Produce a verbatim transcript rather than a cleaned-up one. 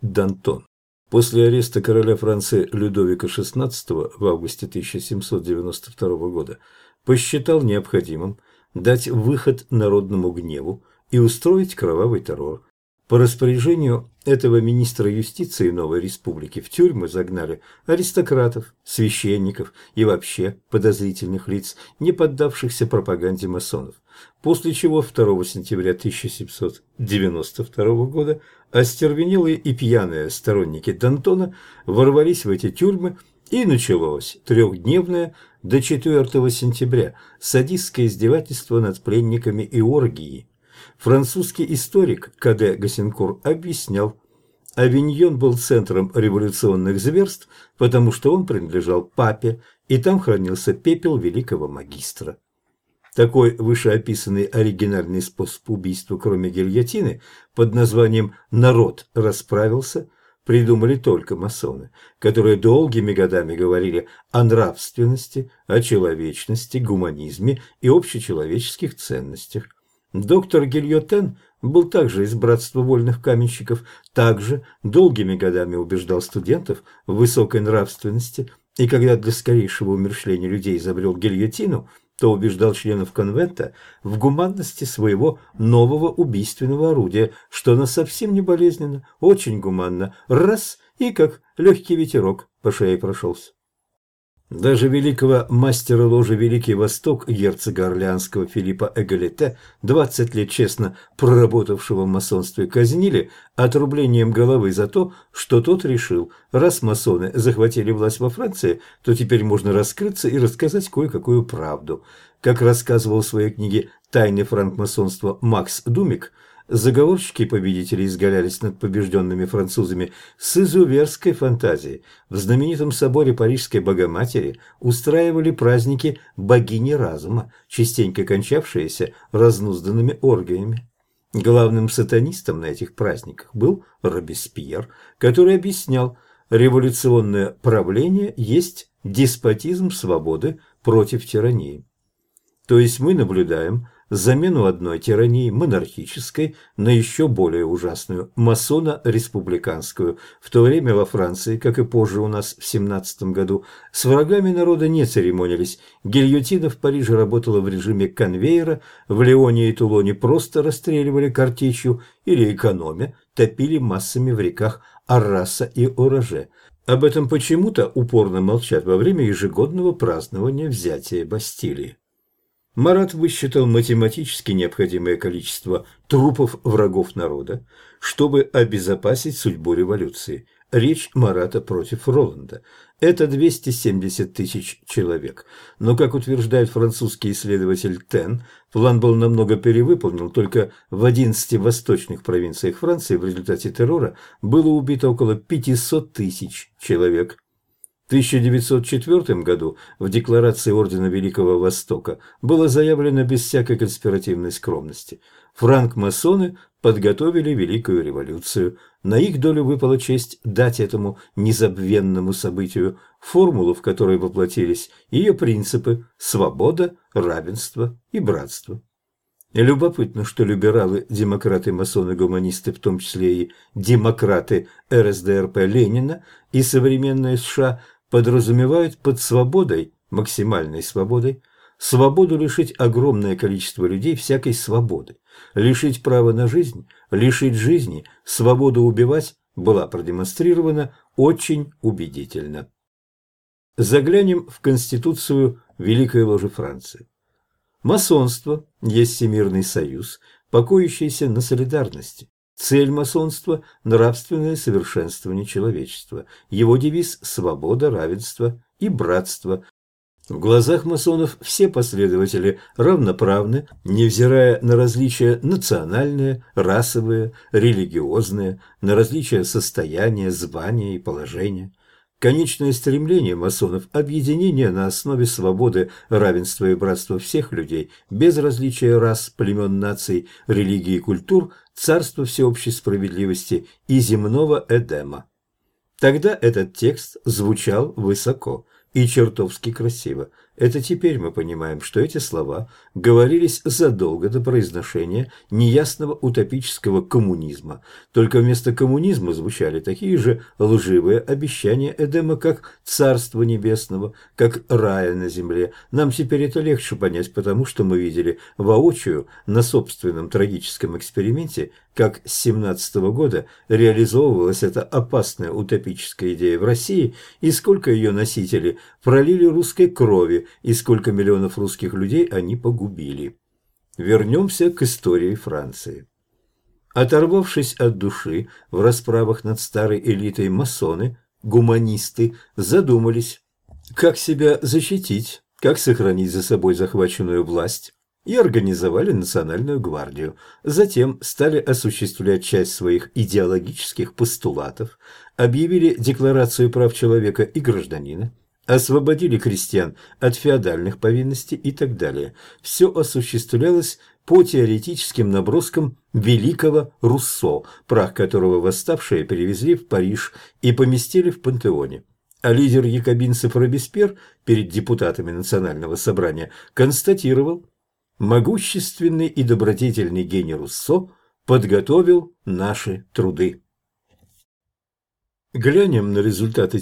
Д'Антон. После ареста короля Франции Людовика шестнадцатого в августе тысяча семьсот девяносто второго года посчитал необходимым дать выход народному гневу и устроить кровавый террор. По распоряжению этого министра юстиции новой республики в тюрьмы загнали аристократов, священников и вообще подозрительных лиц, не поддавшихся пропаганде масонов. После чего второго сентября тысяча семьсот девяносто второго года остервенелые и пьяные сторонники Д'Антона ворвались в эти тюрьмы, и началось трехдневное до четвёртого сентября садистское издевательство над пленниками и оргии. Французский историк К Д Гассенкур объяснял: Авиньон был центром революционных зверств, потому что он принадлежал папе, и там хранился пепел великого магистра. Такой вышеописанный оригинальный способ убийства, кроме гильотины, под названием «народ расправился», придумали только масоны, которые долгими годами говорили о нравственности, о человечности, гуманизме и общечеловеческих ценностях. Доктор Гильотен был также из братства вольных каменщиков, также долгими годами убеждал студентов в высокой нравственности, и когда для скорейшего умерщвления людей изобрел гильотину, то убеждал членов конвента в гуманности своего нового убийственного орудия, что оно совсем не болезненно, очень гуманно, раз и как легкий ветерок по шее прошелся. Даже великого мастера ложи «Великий Восток» герцога Орлеанского Филиппа Эгалите, двадцать лет честно проработавшего в масонстве, казнили отрублением головы за то, что тот решил, раз масоны захватили власть во Франции, то теперь можно раскрыться и рассказать кое-какую правду. Как рассказывал в своей книге «Тайны франкмасонства» Макс Думик, заговорщики-победители изгалялись над побежденными французами с изуверской фантазией. В знаменитом соборе Парижской Богоматери устраивали праздники богини разума, частенько кончавшиеся разнузданными оргиями. Главным сатанистом на этих праздниках был Робеспьер, который объяснял: революционное правление есть деспотизм свободы против тирании. То есть мы наблюдаем замену одной тирании монархической на еще более ужасную масоно-республиканскую. В то время во Франции, как и позже у нас в семнадцатом году, с врагами народа не церемонились. Гильотина в Париже работала в режиме конвейера, в Лионе и Тулоне просто расстреливали картечью или, экономя, топили массами в реках Арраса и Ораже. Об этом почему-то упорно молчат во время ежегодного празднования взятия Бастилии. Марат высчитал математически необходимое количество трупов врагов народа, чтобы обезопасить судьбу революции. Речь Марата против Роланда. Это двести семьдесят тысяч человек. Но, как утверждает французский исследователь Тен, план был намного перевыполнен, только в одиннадцати восточных провинциях Франции в результате террора было убито около пятисот тысяч человек. В тысяча девятьсот четвёртом году в Декларации Ордена Великого Востока было заявлено без всякой конспиративной скромности: франкмасоны подготовили Великую революцию. На их долю выпала честь дать этому незабвенному событию формулу, в которой воплотились ее принципы: свобода, равенство и братство. Любопытно, что либералы, демократы, масоны, гуманисты, в том числе и демократы эр эс дэ эр пэ Ленина и современные США, подразумевают под свободой, максимальной свободой, свободу лишить огромное количество людей всякой свободы, лишить права на жизнь, лишить жизни, свободу убивать была продемонстрирована очень убедительно. Заглянем в Конституцию Великой Ложи Франции. Масонство есть всемирный союз, покоящийся на солидарности. Цель масонства – нравственное совершенствование человечества. Его девиз – свобода, равенство и братство. В глазах масонов все последователи равноправны, невзирая на различия национальные, расовые, религиозные, на различия состояния, звания и положения. Конечное стремление масонов – объединение на основе свободы, равенства и братства всех людей, без различия рас, племен, наций, религий и культур, царства всеобщей справедливости и земного Эдема. Тогда этот текст звучал высоко и чертовски красиво. Это теперь мы понимаем, что эти слова говорились задолго до произношения неясного утопического коммунизма, только вместо коммунизма звучали такие же лживые обещания Эдема, как Царство Небесного, как рая на земле. Нам теперь это легче понять, потому что мы видели воочию на собственном трагическом эксперименте, как с семнадцатого года реализовывалась эта опасная утопическая идея в России, и сколько ее носители пролили русской крови, и сколько миллионов русских людей они погубили. Вернемся к истории Франции. Оторвавшись от души в расправах над старой элитой, масоны, гуманисты задумались, как себя защитить, как сохранить за собой захваченную власть, и организовали Национальную гвардию. Затем стали осуществлять часть своих идеологических постулатов, объявили Декларацию прав человека и гражданина, освободили крестьян от феодальных повинностей и так далее. Все осуществлялось по теоретическим наброскам великого Руссо, прах которого восставшие перевезли в Париж и поместили в Пантеоне. А лидер якобинцев Робеспьер перед депутатами Национального собрания констатировал: могущественный и добродетельный гений Руссо подготовил наши труды. Глянем на результаты